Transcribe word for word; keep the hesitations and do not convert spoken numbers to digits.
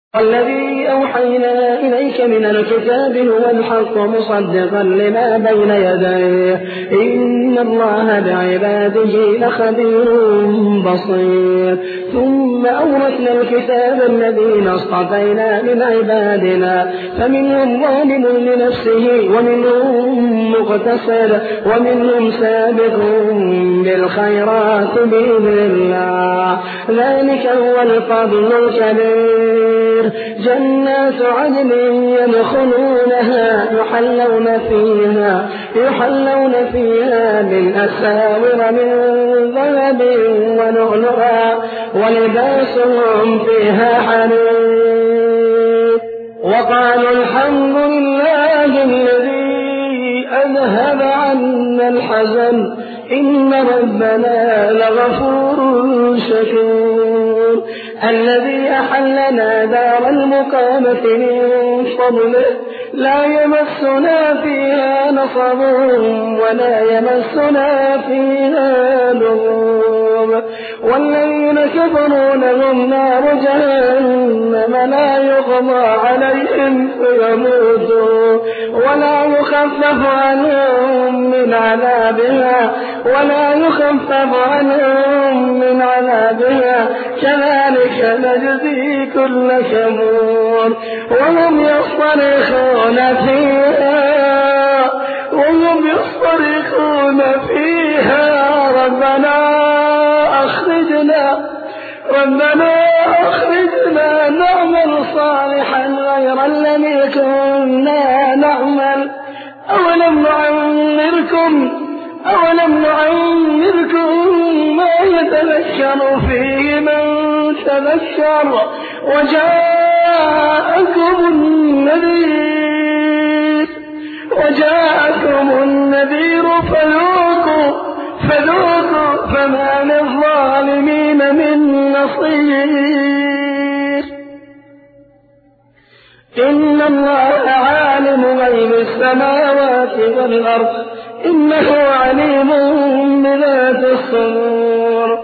والذي أوحينا إليك من الكتاب هو الحق مصدقا لما بين يديه إن الله بعباده لخبير بصير. ثم أورثنا الكتاب الذين اصطفينا من عبادنا فمنهم ظالم لنفسه ومنهم مقتصد ومنهم سابق بالخيرات بإذن الله ذلك هو الفضل الكبير. جنات عدن يدخلونها يحلون فيها يحلون فيها من أساور من ذهب ولؤلؤا ولباسهم فيها حرير. وقالوا الحمد لله الذي أذهب عنا الحزن إن ربنا لغفور شكور. الذي أحلنا دار المقامة من فضله لا يمسنا فيها نصب ولا يمسنا فيها لغوب. والذين كفروا لهم نار جهنم لا يقضى عليهم فيموتوا ولا يخفف عنهم من عذابها ولا يخفف عنهم من عذابها كذلك نجزي كل كفور. وهم يصطرخون فيها وهم يصطرخون فيها ربنا أخرجنا ربنا أخرجنا نعمل صالحا غير الذي كنا نعمل أولم نعمركم أولم نعمركم ما يتذكر فيه من تذكر وجاءكم النذير وجاءكم النذير فذوقوا فذوقوا فما للظالمين من نصير. إن الله عالم غيب السماوات والأرض إنه عليم بذات الصدور.